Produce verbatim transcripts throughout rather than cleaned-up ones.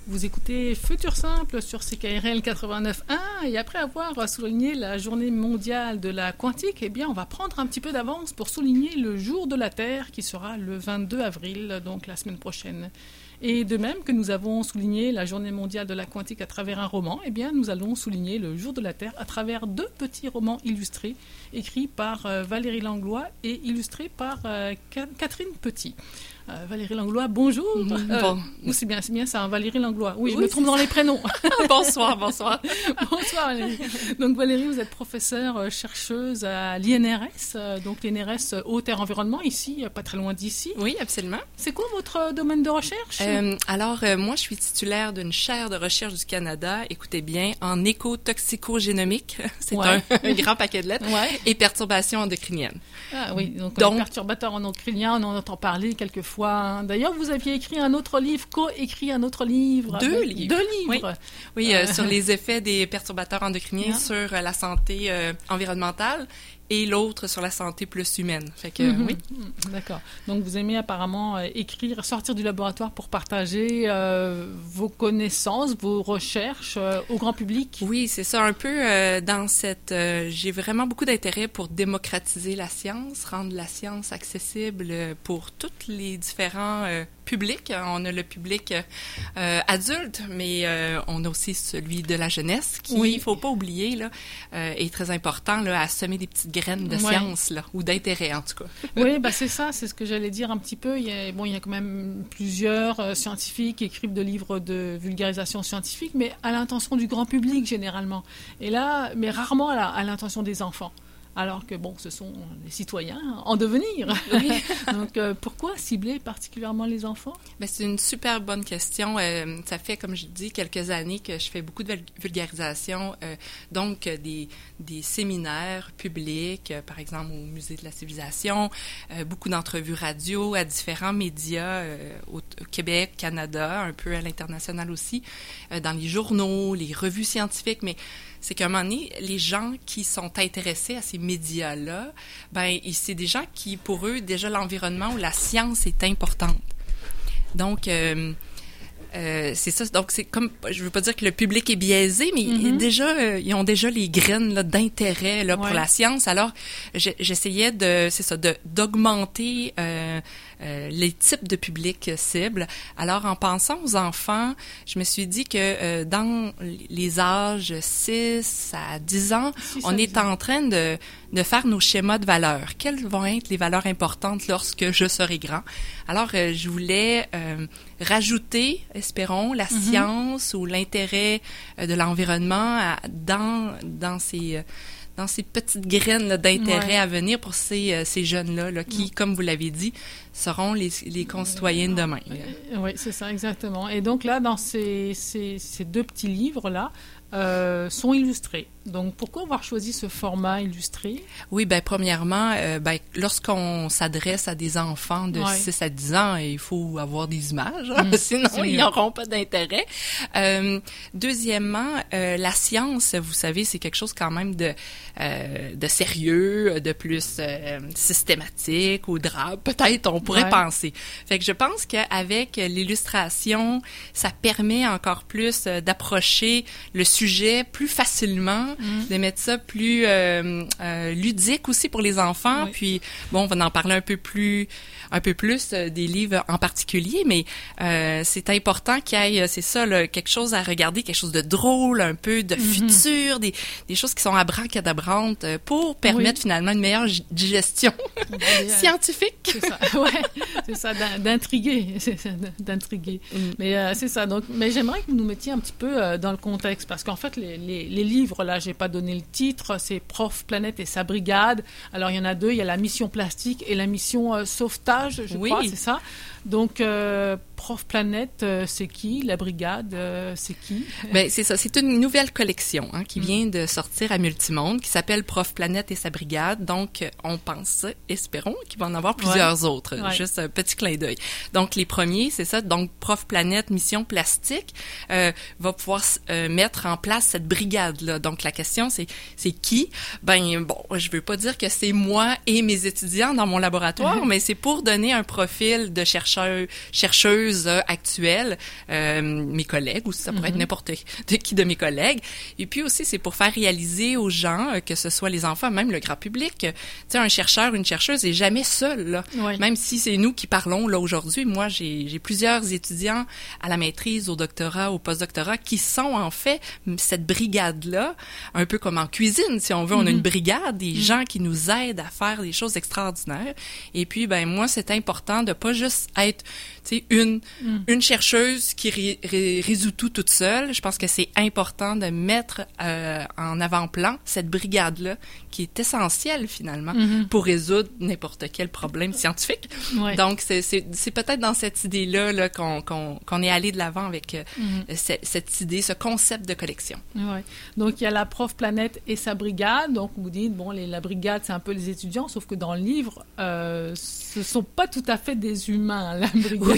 Vous écoutez Futur Simple sur C K R L quatre-vingt-neuf point un et après avoir souligné la journée mondiale de la quantique, eh bien on va prendre un petit peu d'avance pour souligner le jour de la Terre qui sera le vingt-deux avril, donc la semaine prochaine. Et de même que nous avons souligné la journée mondiale de la quantique à travers un roman, eh bien nous allons souligner le jour de la Terre à travers deux petits romans illustrés écrits par euh, Valérie Langlois et illustrés par euh, Catherine Petit. Euh, Valérie Langlois, bonjour. Mmh, euh, bon. ou c'est bien, c'est bien ça, hein, Valérie Langlois. Oui, je oui, me trompe dans ça. les prénoms. bonsoir, bonsoir. Bonsoir Valérie. Donc Valérie, vous êtes professeure euh, chercheuse à l'I N R S, euh, donc l'I N R S Haute-Terre Environnement, ici, euh, pas très loin d'ici. Oui, absolument. C'est quoi votre euh, domaine de recherche? Euh, alors, euh, moi, je suis titulaire d'une chaire de recherche du Canada, écoutez bien, en écotoxicogénomique, c'est Ouais. un, un grand paquet de lettres, Ouais. et perturbations endocriniennes. Ah oui, donc, Donc- les perturbateurs endocriniens, on en entend parler quelquefois. hein. D'ailleurs, vous aviez écrit un autre livre, co-écrit un autre livre. Deux avec- livres. Deux livres. Oui, euh, Euh. sur les effets des perturbateurs endocriniens Yeah. sur euh, la santé euh, environnementale et l'autre sur la santé plus humaine. Fait que, Mhm. oui. Mhm. D'accord. Donc vous aimez apparemment euh, écrire, sortir du laboratoire pour partager euh, vos connaissances, vos recherches euh, au grand public. Oui, c'est ça, un peu euh, dans cette... euh, j'ai vraiment beaucoup d'intérêt pour démocratiser la science, rendre la science accessible euh, pour tous les différents euh, publics. On a le public euh, adulte, mais euh, on a aussi celui de la jeunesse qui, il Oui. faut pas oublier, là, euh, est très important là, à semer des petites graines de Ouais. science, là, ou d'intérêt en tout cas. Oui, bah c'est ça, c'est ce que j'allais dire un petit peu. Il y a, bon, il y a quand même plusieurs euh, scientifiques qui écrivent de livres de vulgarisation scientifique, mais à l'intention du grand public généralement. Et là, mais rarement à la- à l'intention des enfants. Alors que, bon, ce sont les citoyens en devenir. Oui. Donc, euh, pourquoi cibler particulièrement les enfants? Ben, c'est une super bonne question. Euh, ça fait, comme je dis, quelques années que je fais beaucoup de vul- vulgarisation, euh, donc euh, des, des séminaires publics, euh, par exemple au Musée de la Civilisation, euh, beaucoup d'entrevues radio à différents médias euh, au, au Québec, Canada, un peu à l'international aussi, euh, dans les journaux, les revues scientifiques, mais c'est qu'à un moment donné, les gens qui sont intéressés à ces médias-là, ben, il- c'est des gens qui, pour eux, déjà l'environnement ou la science est importante. Donc, euh, euh, c'est ça. Donc, c'est comme, je veux pas dire que le public est biaisé, mais Mm-hmm. déjà, euh, ils ont déjà les graines là, d'intérêt là, pour Ouais. la science. Alors, j'ai- j'essayais de, c'est ça, de d'augmenter euh, euh, les types de publics cibles. Alors, en pensant aux enfants, je me suis dit que euh, dans les âges six à dix ans, Six on à est dix ans. en train de, de faire nos schémas de valeurs. Quelles vont être les valeurs importantes lorsque je serai grand? Alors, euh, je voulais euh, rajouter, espérons, la Mhm. science ou l'intérêt euh, de l'environnement à- dans, dans ces... euh, dans ces petites graines là, d'intérêt Ouais. à venir pour ces, euh, ces jeunes-là, là, qui, comme vous l'avez dit, seront les, les concitoyens de demain. Euh, Oui, c'est ça, exactement. Et donc là, dans ces, ces, ces deux petits livres-là, euh, sont illustrés. Donc, pourquoi avoir choisi ce format illustré? Oui, ben premièrement, euh, ben, lorsqu'on s'adresse à des enfants de Ouais. six à dix ans, il faut avoir des images, hein, Mm, sinon c'est ils mieux. n'auront pas d'intérêt. Euh, deuxièmement, euh, la science, vous savez, c'est quelque chose quand même de, euh, de sérieux, de plus euh, systématique ou drabe, peut-être on pourrait Ouais. penser. Fait que je pense qu'avec l'illustration, ça permet encore plus euh, d'approcher le sujet plus facilement, Mm. de mettre ça plus euh, euh, ludique aussi pour les enfants. Oui. Puis bon, on va en parler un peu plus, un peu plus euh, des livres en particulier, mais euh, c'est important qu'il y ait, c'est ça, là, quelque chose à regarder, quelque chose de drôle, un peu de Mhm. futur, des, des choses qui sont abracadabrantes euh, pour permettre Oui. finalement une meilleure j- digestion Et, euh, scientifique. C'est ça, ouais, c'est ça, d'in- d'intriguer, c'est ça, d'intriguer. Mm. Mais euh, c'est ça. Donc, mais j'aimerais que vous nous mettiez un petit peu euh, dans le contexte, parce qu'en fait, les, les, les livres, là, j'ai pas donné le titre, c'est Prof Planète et sa brigade. Alors, il y en a deux, il y a la mission plastique et la mission euh, sauvetage, je Oui. crois, c'est ça. Donc, euh, Prof Planète, euh, c'est qui? La brigade, euh, c'est qui? Ben c'est ça, c'est une nouvelle collection hein, qui Mm. vient de sortir à Multimonde, qui s'appelle Prof Planète et sa brigade. Donc, on pense, espérons, qu'il va en avoir plusieurs autres. Ouais. Juste un petit clin d'œil. Donc, les premiers, c'est ça. Donc, Prof Planète Mission Plastique euh, va pouvoir euh, mettre en place cette brigade-là. Donc, la question, c'est c'est qui? Ben bon, je veux pas dire que c'est moi et mes étudiants dans mon laboratoire, Mhm. mais c'est pour donner un profil de chercheur chercheurs, chercheuses euh, actuelles, euh, mes collègues, ou ça pourrait mm-hmm. être n'importe qui de mes collègues. Et puis aussi, c'est pour faire réaliser aux gens, euh, que ce soit les enfants, même le grand public, tu sais, un chercheur, une chercheuse est jamais seul, là. Oui. Même si c'est nous qui parlons, là, aujourd'hui. Moi, j'ai, j'ai plusieurs étudiants à la maîtrise, au doctorat, au postdoctorat, qui sont, en fait, cette brigade-là, un peu comme en cuisine, si on veut. Mm-hmm. On a une brigade, des mm-hmm. gens qui nous aident à faire des choses extraordinaires. Et puis, ben moi, c'est important de pas juste être, tu sais, une, mm. une chercheuse qui ré, ré, résout tout toute seule. Je pense que c'est important de mettre euh, en avant-plan cette brigade-là, qui est essentielle, finalement, mm-hmm. pour résoudre n'importe quel problème scientifique. Ouais. Donc, c'est, c'est, c'est peut-être dans cette idée-là là, qu'on, qu'on, qu'on est allé de l'avant avec euh, mm-hmm. cette, cette idée, ce concept de collection. Ouais. Donc, il y a la Prof Planète et sa brigade. Donc, vous dites, bon, les, la brigade, c'est un peu les étudiants, sauf que dans le livre, euh, ce ne sont pas tout à fait des humains, la brigade. Oui,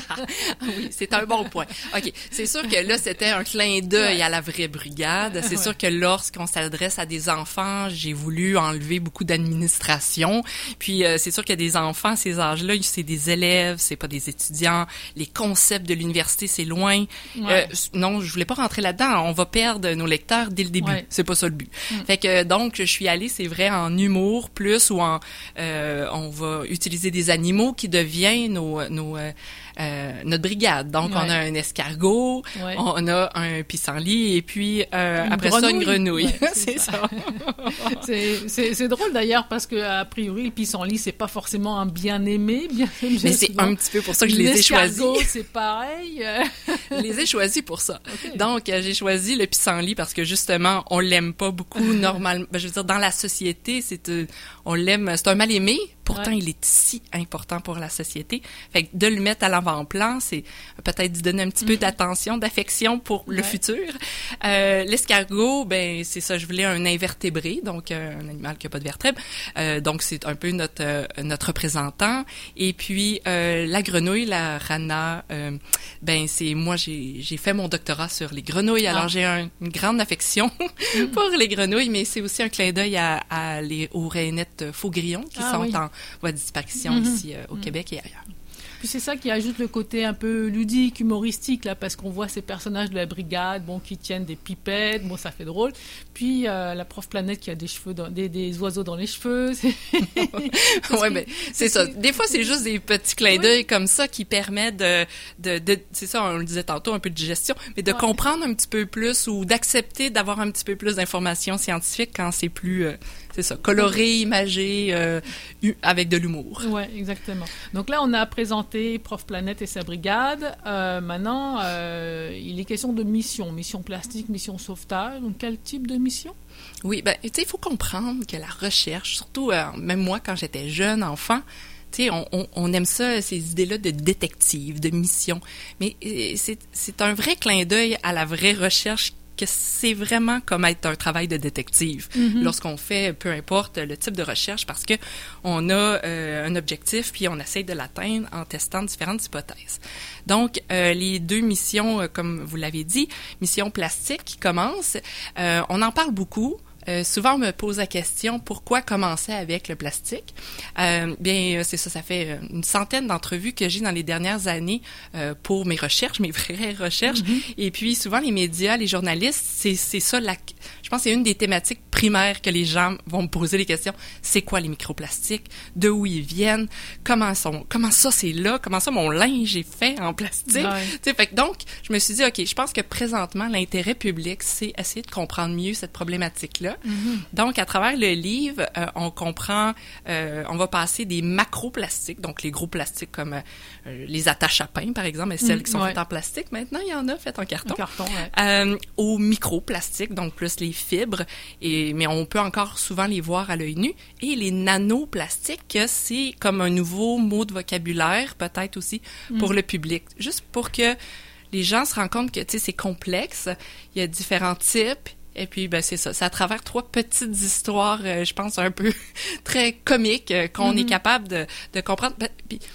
oui, c'est un bon point. OK, c'est sûr que là, c'était un clin d'œil ouais. à la vraie brigade. C'est ouais. sûr que lorsqu'on s'adresse à des enfants, j'ai voulu enlever beaucoup d'administration. Puis, euh, c'est sûr qu'il y a des enfants, ces âges-là, c'est des élèves, c'est pas des étudiants. Les concepts de l'université, c'est loin. Ouais. Euh, non, je voulais pas rentrer là-dedans. On va perdre nos lecteurs dès le début. Ouais. C'est pas ça le but. Mm. Fait que, donc, je suis allée, c'est vrai, en humour plus ou en... Euh, on va utiliser des animaux qui deviennent nos... nos euh, Euh, notre brigade. Donc, ouais. on a un escargot, ouais. on a un pissenlit et puis euh, après grenouille. ça, une grenouille. Ouais, c'est, c'est ça. ça. c'est, c'est, c'est drôle d'ailleurs parce que a priori, le pissenlit, c'est pas forcément un bien-aimé. Bien Mais c'est un petit peu pour ça que je les ai choisis. L'escargot, c'est pareil. Je les ai choisis pour ça. Okay. Donc, euh, j'ai choisi le pissenlit parce que justement, on l'aime pas beaucoup normalement. Ben, je veux dire, dans la société, c'est euh, on l'aime, c'est un mal-aimé. Pourtant, ouais. il est si important pour la société. Fait que de le mettre à l'avant-plan, c'est peut-être d'y donner un petit mm-hmm. peu d'attention, d'affection pour ouais. le futur. Euh, l'escargot, ben c'est ça, je voulais un invertébré, donc euh, un animal qui n'a pas de vertèbres. Euh, donc, c'est un peu notre euh, notre représentant. Et puis, euh, la grenouille, la rana, euh, ben c'est moi, j'ai j'ai fait mon doctorat sur les grenouilles, alors ah. j'ai un, une grande affection mm-hmm. pour les grenouilles, mais c'est aussi un clin d'œil à, à les, aux rainettes faux-grillons qui ah, sont oui. en voie de disparition mm-hmm. ici euh, au mm-hmm. Québec et ailleurs. Puis c'est ça qui ajoute le côté un peu ludique, humoristique, là, parce qu'on voit ces personnages de la brigade, bon, qui tiennent des pipettes, bon, ça fait drôle. Puis euh, la Prof Planète qui a des cheveux, dans, des, des oiseaux dans les cheveux. C'est... ouais, ben c'est ça. Des fois, c'est juste des petits clins d'œil oui. comme ça qui permettent de, de, de, c'est ça, on le disait tantôt, un peu de digestion, mais de ouais. comprendre un petit peu plus ou d'accepter d'avoir un petit peu plus d'informations scientifiques quand c'est plus, euh, c'est ça, coloré, imagé, euh, avec de l'humour. Oui, exactement. Donc là, on a présenté Prof Planète et sa brigade. Euh, maintenant, euh, il est question de mission. Mission plastique, mission sauvetage. Donc, quel type de mission? Oui, ben, tu sais, il faut comprendre que la recherche, surtout, euh, même moi, quand j'étais jeune, enfant, tu sais, on, on, on aime ça, ces idées-là de détective, de mission. Mais c'est, c'est un vrai clin d'œil à la vraie recherche que c'est vraiment comme être un travail de détective mm-hmm. lorsqu'on fait, peu importe le type de recherche, parce que on a euh, un objectif puis on essaie de l'atteindre en testant différentes hypothèses. Donc, euh, les deux missions, euh, comme vous l'avez dit, mission plastique qui commence, euh, on en parle beaucoup. Euh, souvent, on me pose la question, pourquoi commencer avec le plastique? Euh, bien, c'est ça, ça fait une centaine d'entrevues que j'ai dans les dernières années euh, pour mes recherches, mes vraies recherches. Mm-hmm. Et puis, souvent, les médias, les journalistes, c'est, c'est ça, la, je pense que c'est une des thématiques primaires que les gens vont me poser les questions. C'est quoi les microplastiques? De où ils viennent? Comment, sont, comment ça, c'est là? Comment ça, mon linge est fait en plastique? Ouais. Tu sais, fait que donc, je me suis dit, OK, je pense que présentement, l'intérêt public, c'est essayer de comprendre mieux cette problématique-là. Mm-hmm. Donc, à travers le livre, euh, on comprend, euh, on va passer des macroplastiques, donc les gros plastiques comme euh, les attaches à pain, par exemple, et celles mmh, qui sont ouais. faites en plastique. Maintenant, il y en a faites en carton. En carton, ouais. Euh, aux microplastiques, donc plus les fibres, et, mais on peut encore souvent les voir à l'œil nu. Et les nanoplastiques, c'est comme un nouveau mot de vocabulaire, peut-être aussi, mmh. pour le public. Juste pour que les gens se rendent compte que, tu sais, c'est complexe, il y a différents types. Et puis, ben c'est ça. C'est à travers trois petites histoires, euh, je pense, un peu très comiques, euh, qu'on mm-hmm. est capable de, de comprendre. Ben, puis,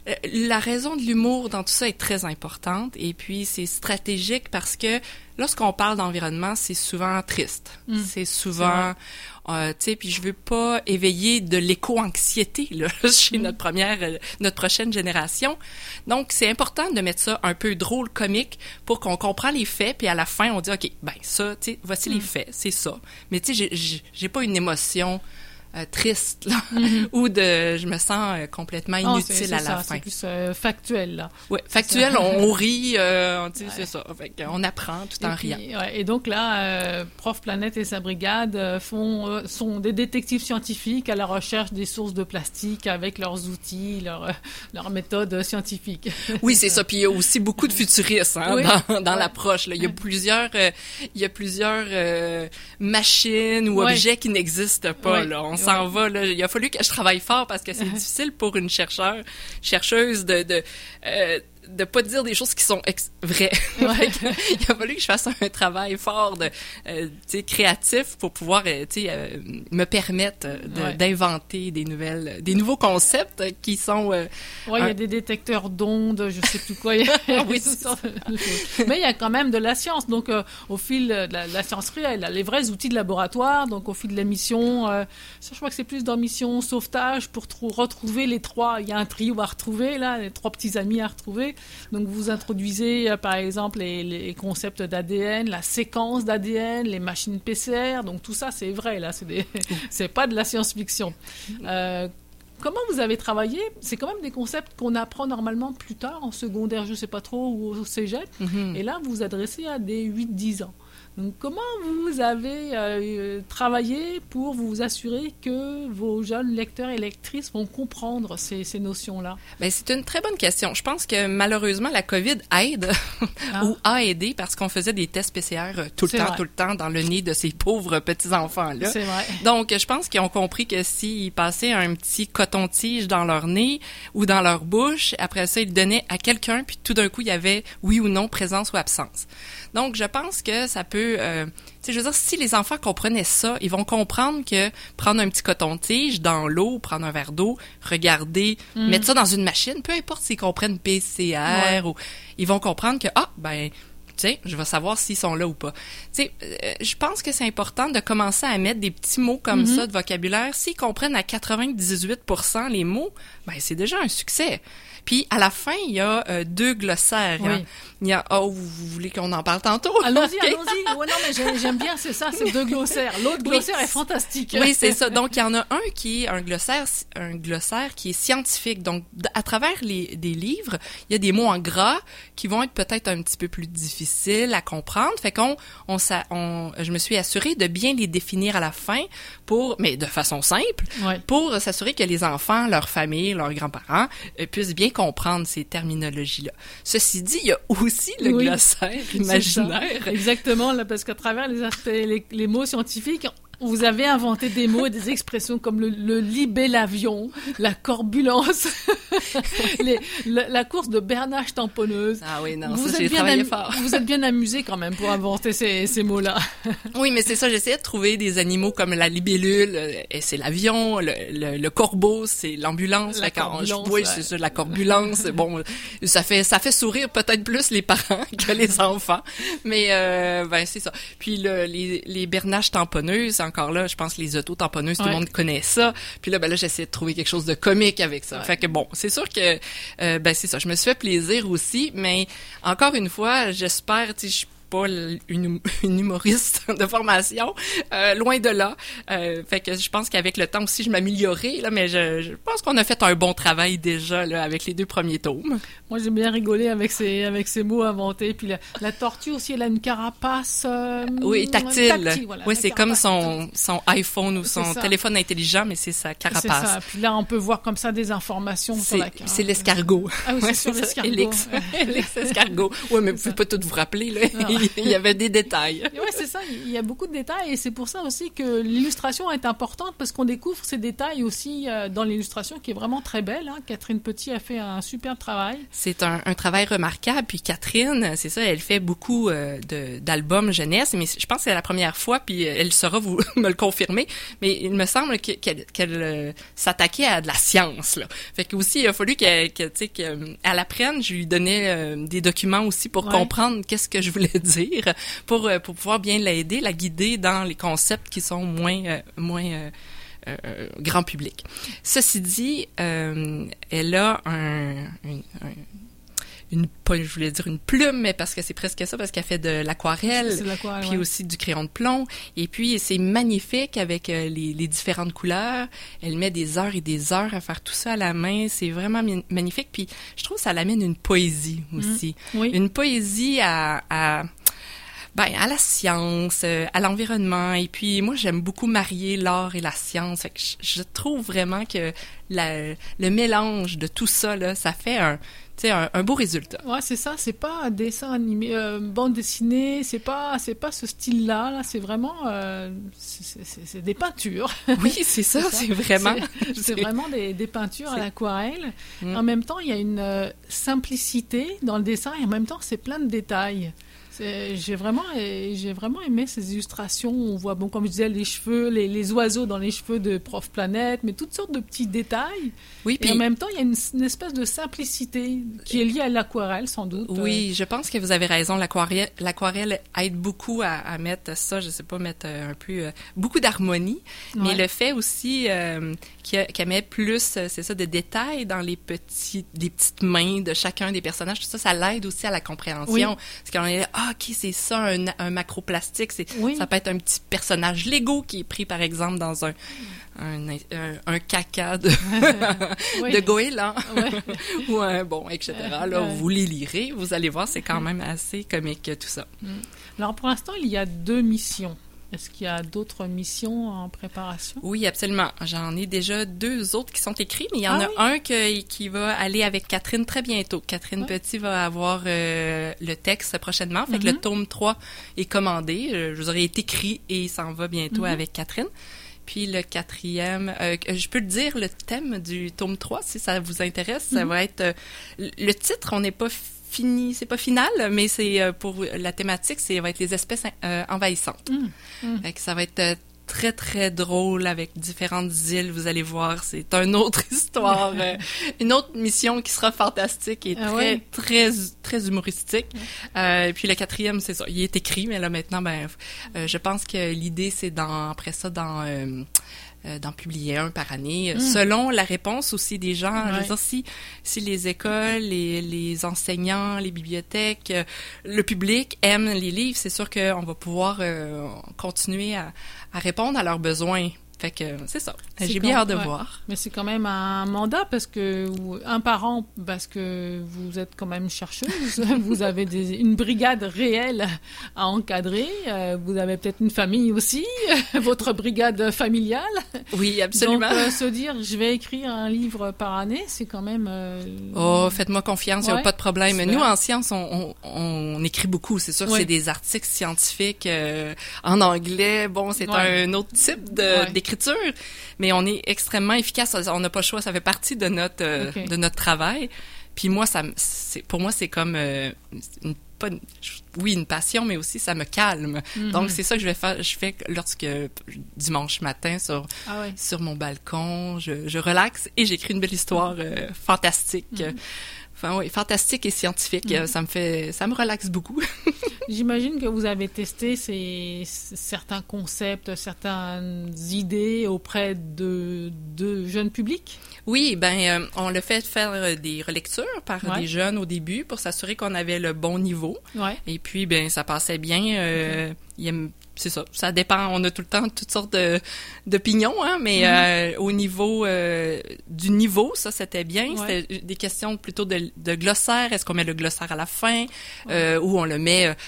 La raison de l'humour dans tout ça est très importante et puis c'est stratégique parce que lorsqu'on parle d'environnement, c'est souvent triste. Mm. C'est souvent, euh, tu sais, puis je veux pas éveiller de l'éco-anxiété là chez mm. notre première, euh, notre prochaine génération. Donc c'est important de mettre ça un peu drôle, comique, pour qu'on comprenne les faits, puis à la fin on dit ok, ben ça, tu sais, voici mm. les faits, c'est ça. Mais tu sais, j'ai, j'ai pas une émotion Euh, triste là, mm-hmm. ou de je me sens euh, complètement inutile oh, c'est, c'est à la ça, fin. C'est plus euh, factuel là. Oui, factuel, on, on rit, euh, tu sais, ouais. c'est ça. Fait on apprend tout et en puis, riant. Ouais, et donc là, euh, Prof Planète et sa brigade euh, font euh, sont des détectives scientifiques à la recherche des sources de plastique avec leurs outils, leurs euh, leurs méthodes scientifiques. Oui, c'est ça. Puis il y a aussi beaucoup de futuristes hein, oui. dans, dans ouais. l'approche. Là. Il y a plusieurs, euh, il y a plusieurs euh, machines ou ouais. objets qui n'existent pas. Ouais. Là. On s'en va, là. Il a fallu que je travaille fort parce que c'est difficile pour une chercheur, chercheuse de, de, euh, de pas dire des choses qui sont ex- vraies. Ouais. Il a fallu que je fasse un travail fort de, euh, tu sais, créatif pour pouvoir, euh, tu sais, euh, me permettre de, ouais. d'inventer des nouvelles, des nouveaux concepts qui sont. Euh, ouais, il un... y a des détecteurs d'ondes, je sais plus quoi. Il y a oui, c'est ça. Mais il y a quand même de la science. Donc, euh, au fil de la, la science réelle, les vrais outils de laboratoire. Donc, au fil de la mission, euh, ça, je crois que c'est plus dans mission sauvetage pour trou- retrouver les trois. Il y a un trio à retrouver là, les trois petits amis à retrouver. Donc, vous introduisez, euh, par exemple, les, les concepts d'A D N, la séquence d'A D N, les machines P C R. Donc, tout ça, c'est vrai, là. C'est, des... c'est pas de la science-fiction. Euh, comment vous avez travaillé? C'est quand même des concepts qu'on apprend normalement plus tard, en secondaire, je sais pas trop, ou au cégep. Mm-hmm. Et là, vous vous adressez à des huit dix ans. Donc, comment vous avez euh, travaillé pour vous assurer que vos jeunes lecteurs et lectrices vont comprendre ces, ces notions-là? Bien, c'est une très bonne question. Je pense que malheureusement, la COVID aide ah. ou a aidé parce qu'on faisait des tests P C R tout le c'est temps, vrai. tout le temps dans le nez de ces pauvres petits-enfants-là. C'est vrai. Donc, je pense qu'ils ont compris que s'ils passaient un petit coton-tige dans leur nez ou dans leur bouche, après ça, ils le donnaient à quelqu'un, puis tout d'un coup, il y avait oui ou non, présence ou absence. Donc, je pense que ça peut... Euh, tu sais, je veux dire, si les enfants comprenaient ça, ils vont comprendre que prendre un petit coton-tige dans l'eau, prendre un verre d'eau, regarder, mm. mettre ça dans une machine, peu importe s'ils comprennent P C R, ouais. ou ils vont comprendre que, ah, ben... Tu sais, je vais savoir s'ils sont là ou pas. Tu sais, euh, je pense que c'est important de commencer à mettre des petits mots comme mm-hmm. ça de vocabulaire. S'ils comprennent à quatre-vingt-dix-huit pour cent les mots, ben c'est déjà un succès. Puis, à la fin, il y a euh, deux glossaires. Oui. Hein. Il y a... Oh, vous, vous voulez qu'on en parle tantôt? Allons-y, okay. allons-y. Ouais, non, mais j'aime, j'aime bien, c'est ça, c'est deux glossaires. L'autre glossaire oui. est fantastique. Oui, c'est ça. Donc, il y en a un qui est un glossaire, un glossaire qui est scientifique. Donc, à travers les des livres, il y a des mots en gras qui vont être peut-être un petit peu plus difficiles à comprendre. Fait qu'on, on, ça, on, je me suis assurée de bien les définir à la fin pour, mais de façon simple, ouais. pour s'assurer que les enfants, leurs familles, leurs grands-parents euh, puissent bien comprendre ces terminologies-là. Ceci dit, il y a aussi le oui, glossaire imaginaire. Exactement, là, parce qu'à travers les, aspects, les, les mots scientifiques, vous avez inventé des mots et des expressions comme le, le libéllavion, la corbulence, les, la, la course de Bernache tamponneuse. Ah oui, non, vous ça, j'ai travaillé am- fort. Vous êtes bien amusé quand même pour inventer ces, ces mots-là. Oui, mais c'est ça, j'essayais de trouver des animaux comme la libellule, et c'est l'avion, le, le, le corbeau, c'est l'ambulance. La corbulence. Oui, ouais. c'est ça, la corbulence. Bon, ça fait, ça fait sourire peut-être plus les parents que les enfants, mais euh, ben c'est ça. Puis le, les, les Bernache tamponneuses, encore là, je pense que les auto-tamponneuses, ouais. tout le monde connaît ça. Puis là, ben là, j'essaie de trouver quelque chose de comique avec ça. Ouais. Fait que bon, c'est sûr que, euh, ben c'est ça, je me suis fait plaisir aussi, mais encore une fois, j'espère, tu sais, je pas une, une humoriste de formation, euh, loin de là. Euh, fait que je pense qu'avec le temps aussi, je m'améliorais, là, mais je, je pense qu'on a fait un bon travail déjà là, avec les deux premiers tomes. Moi, j'ai bien rigolé avec ces, avec ces mots inventés. Puis la, la tortue aussi, elle a une carapace... Euh, oui, tactile. tactile voilà, oui, c'est comme son, son iPhone ou son téléphone intelligent, mais c'est sa carapace. C'est ça. Puis là, on peut voir comme ça des informations c'est, sur la carapace. C'est l'escargot. Ah oui, c'est ouais, sur l'escargot. Élix, Élix escargot. Oui, mais vous ne pouvez pas tout vous rappeler, là. il y avait des détails. Oui, c'est ça, il y a beaucoup de détails et c'est pour ça aussi que l'illustration est importante parce qu'on découvre ces détails aussi euh, dans l'illustration qui est vraiment très belle. Hein. Catherine Petit a fait un super travail. C'est un, un travail remarquable. Puis Catherine, c'est ça, elle fait beaucoup euh, de, d'albums jeunesse, mais je pense que c'est la première fois, puis elle saura vous me le confirmer, mais il me semble que, qu'elle, qu'elle euh, s'attaquait à de la science. Là. Fait que aussi, il a fallu qu'elle, que, tu sais, qu'elle apprenne. Je lui donnais euh, des documents aussi pour ouais. comprendre qu'est-ce que je voulais dire, pour, euh, pour pouvoir bien l'aider, la guider dans les concepts qui sont moins... Euh, moins euh, Euh, grand public. Ceci dit, euh, elle a un, un, un une pas je voulais dire une plume, mais parce que c'est presque ça, parce qu'elle fait de l'aquarelle, c'est de l'aquarelle puis ouais. aussi du crayon de plomb, et puis c'est magnifique avec euh, les, les différentes couleurs. Elle met des heures et des heures à faire tout ça à la main, c'est vraiment mi- magnifique, puis je trouve que ça l'amène une poésie aussi, mmh. oui. une poésie à, à ben à la science, à l'environnement, et puis moi j'aime beaucoup marier l'art et la science. Fait que je, je trouve vraiment que la, le mélange de tout ça là, ça fait un tu sais un, un beau résultat. Ouais, c'est ça, c'est pas un dessin animé, euh, bande dessinée, c'est pas c'est pas ce style-là, là, c'est vraiment euh, c'est, c'est, c'est des peintures. Oui, c'est ça, c'est, ça. c'est vraiment c'est, c'est vraiment des, des peintures c'est... à l'aquarelle. Mm. En même temps, il y a une euh, simplicité dans le dessin et en même temps, c'est plein de détails. C'est, j'ai vraiment, j'ai vraiment aimé ces illustrations. On voit, bon, comme je disais, les cheveux, les, les oiseaux dans les cheveux de Prof Planète, mais toutes sortes de petits détails. Oui, puis et en même temps, il y a une, une espèce de simplicité qui est liée à l'aquarelle, sans doute. Oui, je pense que vous avez raison. L'aquarelle, l'aquarelle aide beaucoup à, à mettre ça, je sais pas, mettre un peu euh, beaucoup d'harmonie, ouais. mais le fait aussi euh, qu'elle, qu'elle met plus, c'est ça, de détails dans les petits, les petites mains de chacun des personnages. Tout ça, ça l'aide aussi à la compréhension. Oui. Parce qu'on est ah, OK, c'est ça, un, un macroplastique. C'est, oui. Ça peut être un petit personnage Lego qui est pris, par exemple, dans un, un, un, un caca de, oui. de goéland. Ouais. Ou un, bon, et cetera. Là, ouais. Vous les lirez, vous allez voir, c'est quand même assez comique, tout ça. Alors, pour l'instant, il y a deux missions. Est-ce qu'il y a d'autres missions en préparation? Oui, absolument. J'en ai déjà deux autres qui sont écrits, mais il y en ah, a oui. un que, qui va aller avec Catherine très bientôt. Catherine ouais. Petit va avoir euh, le texte prochainement. Fait mm-hmm. que le tome trois est commandé. Je vous aurais été écrit et il s'en va bientôt mm-hmm. avec Catherine. Puis le quatrième, euh, je peux le dire, le thème du tome trois, si ça vous intéresse, mm-hmm. ça va être... Euh, le titre, on n'est pas... fini, c'est pas final, mais c'est euh, pour la thématique, c'est va être les espèces euh, envahissantes. Mmh. Mmh. Fait que ça va être euh, très très drôle avec différentes îles, vous allez voir, c'est une autre histoire, euh, une autre mission qui sera fantastique et ah très ouais. très très humoristique. Mmh. Euh, et puis le quatrième, c'est ça, il est écrit, mais là maintenant, ben, euh, je pense que l'idée c'est dans après ça dans euh, Euh, d'en publier un par année, mmh. selon la réponse aussi des gens. Ouais. Je veux dire, si, si les écoles, les, les enseignants, les bibliothèques, euh, le public aiment les livres, c'est sûr qu'on va pouvoir euh, continuer à, à répondre à leurs besoins. Fait que c'est ça. C'est J'ai bien hâte de ouais. voir. Mais c'est quand même un mandat parce que un par an parce que vous êtes quand même chercheuse, vous avez des, une brigade réelle à encadrer. Euh, vous avez peut-être une famille aussi, votre brigade familiale. Oui, absolument. Donc euh, se dire je vais écrire un livre par année, c'est quand même. Euh... Oh, faites-moi confiance, il ouais. n'y a pas de problème. Super. Nous en sciences, on, on, on écrit beaucoup. C'est sûr, ouais. c'est des articles scientifiques euh, en anglais. Bon, c'est ouais. un autre type de ouais. d'écriture. Mais on est extrêmement efficace. On n'a pas le choix. Ça fait partie de notre euh, okay. de notre travail. Puis moi, ça, c'est, pour moi, c'est comme euh, une, pas une, oui une passion, mais aussi ça me calme. Mm-hmm. Donc c'est ça que je vais faire. Je fais lorsque dimanche matin sur ah ouais. sur mon balcon, je, je relaxe et j'écris une belle histoire euh, fantastique. Mm-hmm. Enfin, oui, fantastique et scientifique. Mmh. Ça me fait, ça me relaxe beaucoup. J'imagine que vous avez testé ces, certains concepts, certaines idées auprès de, de jeunes publics? Oui, ben, euh, on l'a fait faire des relectures par ouais. des jeunes au début pour s'assurer qu'on avait le bon niveau. Ouais. Et puis, ben, ça passait bien. Euh, okay. Il aime, c'est ça, ça dépend. On a tout le temps toutes sortes de, d'opinions, hein, mais mm-hmm. euh, au niveau euh, du niveau, ça c'était bien. Ouais. C'était des questions plutôt de, de glossaire. Est-ce qu'on met le glossaire à la fin ouais. euh, ou on le met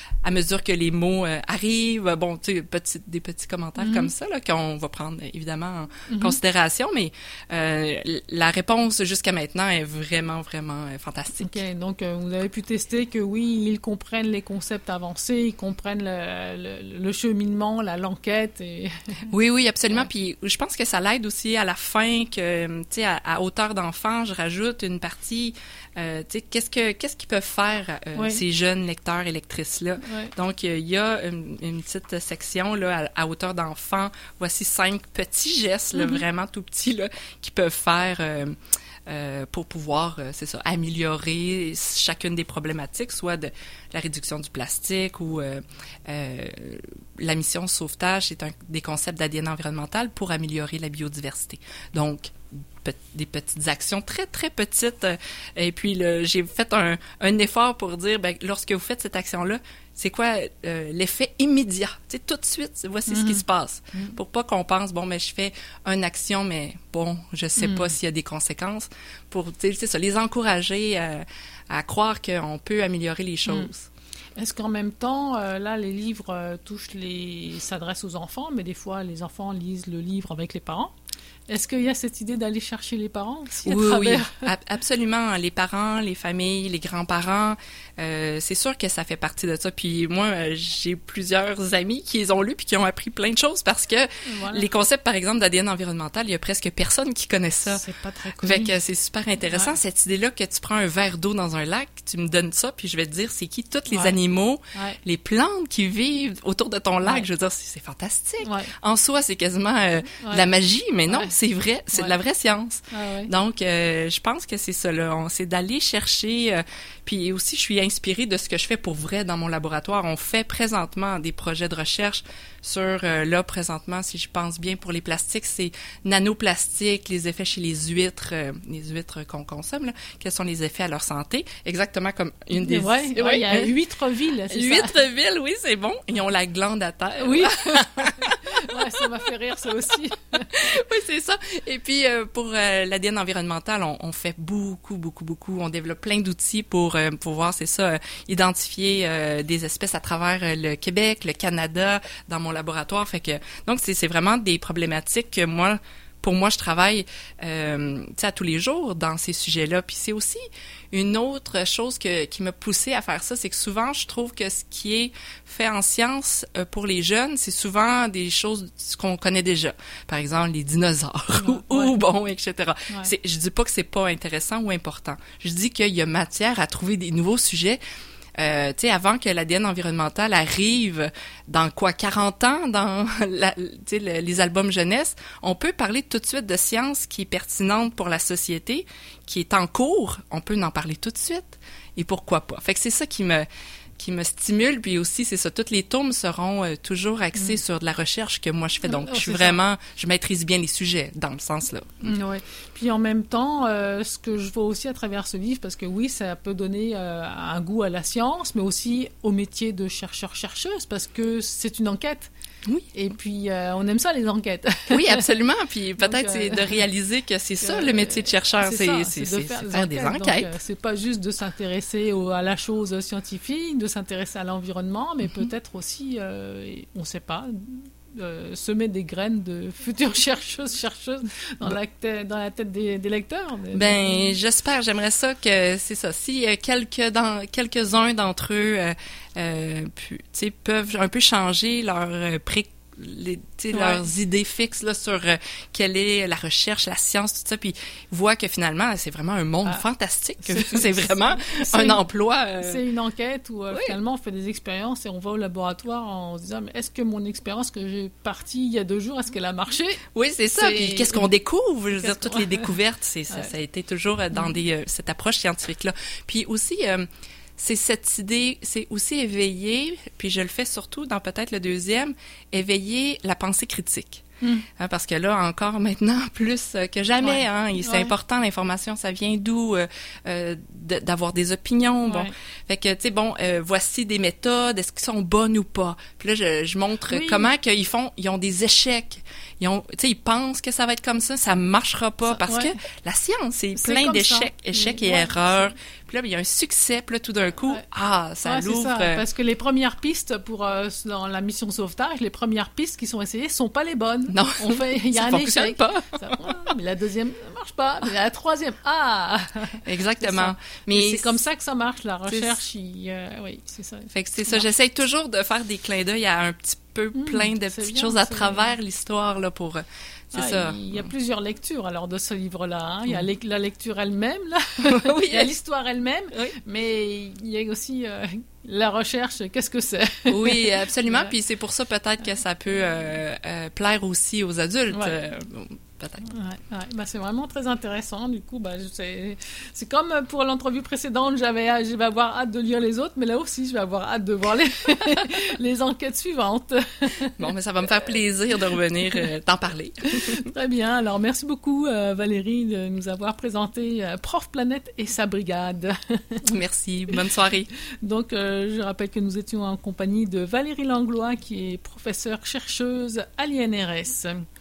à mesure que les mots euh, arrivent, bon, tu sais, petit, des petits commentaires mm-hmm. comme ça, là, qu'on va prendre évidemment en mm-hmm. considération, mais euh, la réponse jusqu'à maintenant est vraiment, vraiment euh, fantastique. OK, donc euh, vous avez pu tester que oui, ils comprennent les concepts avancés, ils comprennent le, le, le cheminement, la, l'enquête. Et... oui, oui, absolument. Ouais. Puis je pense que ça l'aide aussi à la fin que, tu sais, à, à hauteur d'enfant, je rajoute une partie, euh, tu sais, qu'est-ce que qu'est-ce qu'ils peuvent faire euh, oui. ces jeunes lecteurs et lectrices-là. Oui. Donc, il euh, y a une, une petite section là à, à hauteur d'enfant. Voici cinq petits gestes, là, mm-hmm. vraiment tout petits, là, qu'ils peuvent faire euh, euh, pour pouvoir, euh, c'est ça, améliorer chacune des problématiques, soit de la réduction du plastique ou euh, euh, la mission sauvetage, c'est un des concepts d'A D N environnemental pour améliorer la biodiversité. Donc, des petites actions très, très petites. Et puis, le, j'ai fait un, un effort pour dire, ben, lorsque vous faites cette action-là, c'est quoi euh, l'effet immédiat? Tu sais, tout de suite, voici mm-hmm. ce qui se passe. Mm-hmm. Pour pas qu'on pense, bon, mais je fais une action, mais bon, je sais mm-hmm. pas s'il y a des conséquences. Pour, tu sais, c'est ça, les encourager à, à croire qu'on peut améliorer les choses. Mm. Est-ce qu'en même temps, euh, là, les livres euh, touchent les... s'adressent aux enfants, mais des fois, les enfants lisent le livre avec les parents? Est-ce qu'il y a cette idée d'aller chercher les parents aussi à oui, travers... oui, absolument. Les parents, les familles, les grands-parents, euh, c'est sûr que ça fait partie de ça. Puis moi, j'ai plusieurs amis qui les ont lus puis qui ont appris plein de choses parce que voilà. les concepts, par exemple, d'A D N environnemental, il y a presque personne qui connaît ça. C'est pas très connu. Fait que c'est super intéressant, ouais. cette idée-là que tu prends un verre d'eau dans un lac, tu me donnes ça, puis je vais te dire c'est qui tous les ouais. animaux, ouais. les plantes qui vivent autour de ton lac. Ouais. Je veux dire, c'est, c'est fantastique. Ouais. En soi, c'est quasiment euh, ouais. de la magie, mais non, ouais. c'est vrai, c'est ouais. de la vraie science. Ah ouais. Donc, euh, je pense que c'est ça, là. On, c'est d'aller chercher... Euh, puis aussi, je suis inspirée de ce que je fais pour vrai dans mon laboratoire. On fait présentement des projets de recherche sur, euh, là, présentement, si je pense bien, pour les plastiques, c'est nanoplastiques, les effets chez les huîtres, euh, les huîtres qu'on consomme, là. Quels sont les effets à leur santé? Exactement comme une des... Ouais, ouais, ouais, il y a Huîtreville, c'est ça? Huîtreville, oui, c'est bon. Ils ont la glande à terre. Oui. Ouais, ça m'a fait rire, ça aussi. Oui, c'est ça. Et puis, euh, pour euh, l'A D N environnemental, on, on fait beaucoup, beaucoup, beaucoup. On développe plein d'outils pour euh, pouvoir, c'est ça, euh, identifier euh, des espèces à travers euh, le Québec, le Canada, dans mon laboratoire. Fait que, donc, c'est, c'est vraiment des problématiques que moi, pour moi, je travaille, euh, tu sais, à tous les jours dans ces sujets-là. Puis c'est aussi une autre chose que, qui m'a poussée à faire ça, c'est que souvent, je trouve que ce qui est fait en sciences euh, pour les jeunes, c'est souvent des choses qu'on connaît déjà. Par exemple, les dinosaures ouais, ou, ouais. ou bon, et cetera. Ouais. C'est, je dis pas que c'est pas intéressant ou important. Je dis qu'il y a matière à trouver des nouveaux sujets. Euh, tu sais, avant que l'A D N environnemental arrive dans quoi, quarante ans, dans la, tu sais, le, les albums jeunesse, on peut parler tout de suite de science qui est pertinente pour la société, qui est en cours, on peut en parler tout de suite, et pourquoi pas. Fait que c'est ça qui me qui me stimule, puis aussi, c'est ça, toutes les tomes seront euh, toujours axées mmh. sur de la recherche que moi je fais, donc oh, je suis vraiment, ça. Je maîtrise bien les sujets, dans le sens-là. Mmh. Ouais. Puis en même temps, euh, ce que je vois aussi à travers ce livre, parce que oui, ça peut donner euh, un goût à la science, mais aussi au métier de chercheur-chercheuse, parce que c'est une enquête. Oui. Et puis, euh, on aime ça, les enquêtes. Oui, absolument. Puis peut-être donc, euh, c'est de réaliser que c'est ça, le métier de chercheur, c'est, c'est, c'est, c'est, de faire, c'est faire des enquêtes. enquêtes. Donc, euh, c'est pas juste de s'intéresser au, à la chose scientifique, de s'intéresser à l'environnement, mais mm-hmm. peut-être aussi, euh, on ne sait pas, euh, semer des graines de futures chercheuses, chercheuses dans, ben, la, tête, dans la tête des, des lecteurs. Mais, ben, euh, j'espère, j'aimerais ça que c'est ça. Si euh, quelques dans, quelques-uns d'entre eux euh, euh, pu, peuvent un peu changer leur euh, pré Les, ouais. leurs idées fixes là, sur euh, quelle est la recherche, la science, tout ça, puis voient que finalement, c'est vraiment un monde ah, fantastique. C'est, c'est vraiment c'est un une, emploi. Euh... C'est une enquête où euh, oui. finalement, on fait des expériences et on va au laboratoire en se disant, mais est-ce que mon expérience que j'ai partie il y a deux jours, est-ce qu'elle a marché? Oui, c'est ça. C'est... Puis qu'est-ce qu'on découvre? Je veux dire, toutes les découvertes, c'est, ça, ouais. ça a été toujours dans des, euh, cette approche scientifique-là. Puis aussi... Euh, c'est cette idée, c'est aussi éveiller, puis je le fais surtout dans peut-être le deuxième, éveiller la pensée critique. Mm. Hein, parce que là, encore maintenant, plus que jamais, ouais. hein, c'est ouais. important, l'information, ça vient d'où? Euh, euh, de, d'avoir des opinions, bon. Ouais. Fait que, tu sais, bon, euh, voici des méthodes, est-ce qu'elles sont bonnes ou pas? Puis là, je, je montre oui. comment qu'ils font, ils ont des échecs. Ils ont, tu sais, ils pensent que ça va être comme ça, ça marchera pas, ça, parce ouais. que la science, c'est, c'est plein d'échecs, ça. échecs et ouais. erreurs. Puis là, il y a un succès, puis là, tout d'un coup, ouais. ah, ça ouais, l'ouvre. Ça, parce que les premières pistes pour euh, dans la mission sauvetage, les premières pistes qui sont essayées sont pas les bonnes. Non, on fait, il y a ça un fonctionne échec. pas. Ça, ouais, mais la deuxième ne marche pas. Mais la troisième, ah. Exactement. Mais c'est comme ça que ça marche, la recherche. Il, euh, oui, c'est ça. Fait que c'est ça. J'essaie toujours de faire des clins d'œil à un petit peu mmh, plein de petites bien, choses à travers bien. l'histoire là pour. C'est ah, ça. Il y a plusieurs lectures alors de ce livre-là. Hein. Il y a mmh. la lecture elle-même, là. oui, il y a l'histoire elle-même, oui. mais il y a aussi euh, la recherche. Qu'est-ce que c'est? Oui, absolument. Puis c'est pour ça peut-être que ça peut euh, euh, plaire aussi aux adultes. Ouais. Euh, peut-être. Ouais, ouais. Ben, c'est vraiment très intéressant. Du coup, ben, c'est, c'est comme pour l'entrevue précédente, j'avais, je vais avoir hâte de lire les autres, mais là aussi, je vais avoir hâte de voir les, les enquêtes suivantes. Bon, mais ça va me faire plaisir de revenir euh, t'en parler. Très bien. Alors, merci beaucoup, euh, Valérie, de nous avoir présenté euh, Prof Planète et sa brigade. Merci. Bonne soirée. Donc, euh, je rappelle que nous étions en compagnie de Valérie Langlois, qui est professeure chercheuse à l'I N R S.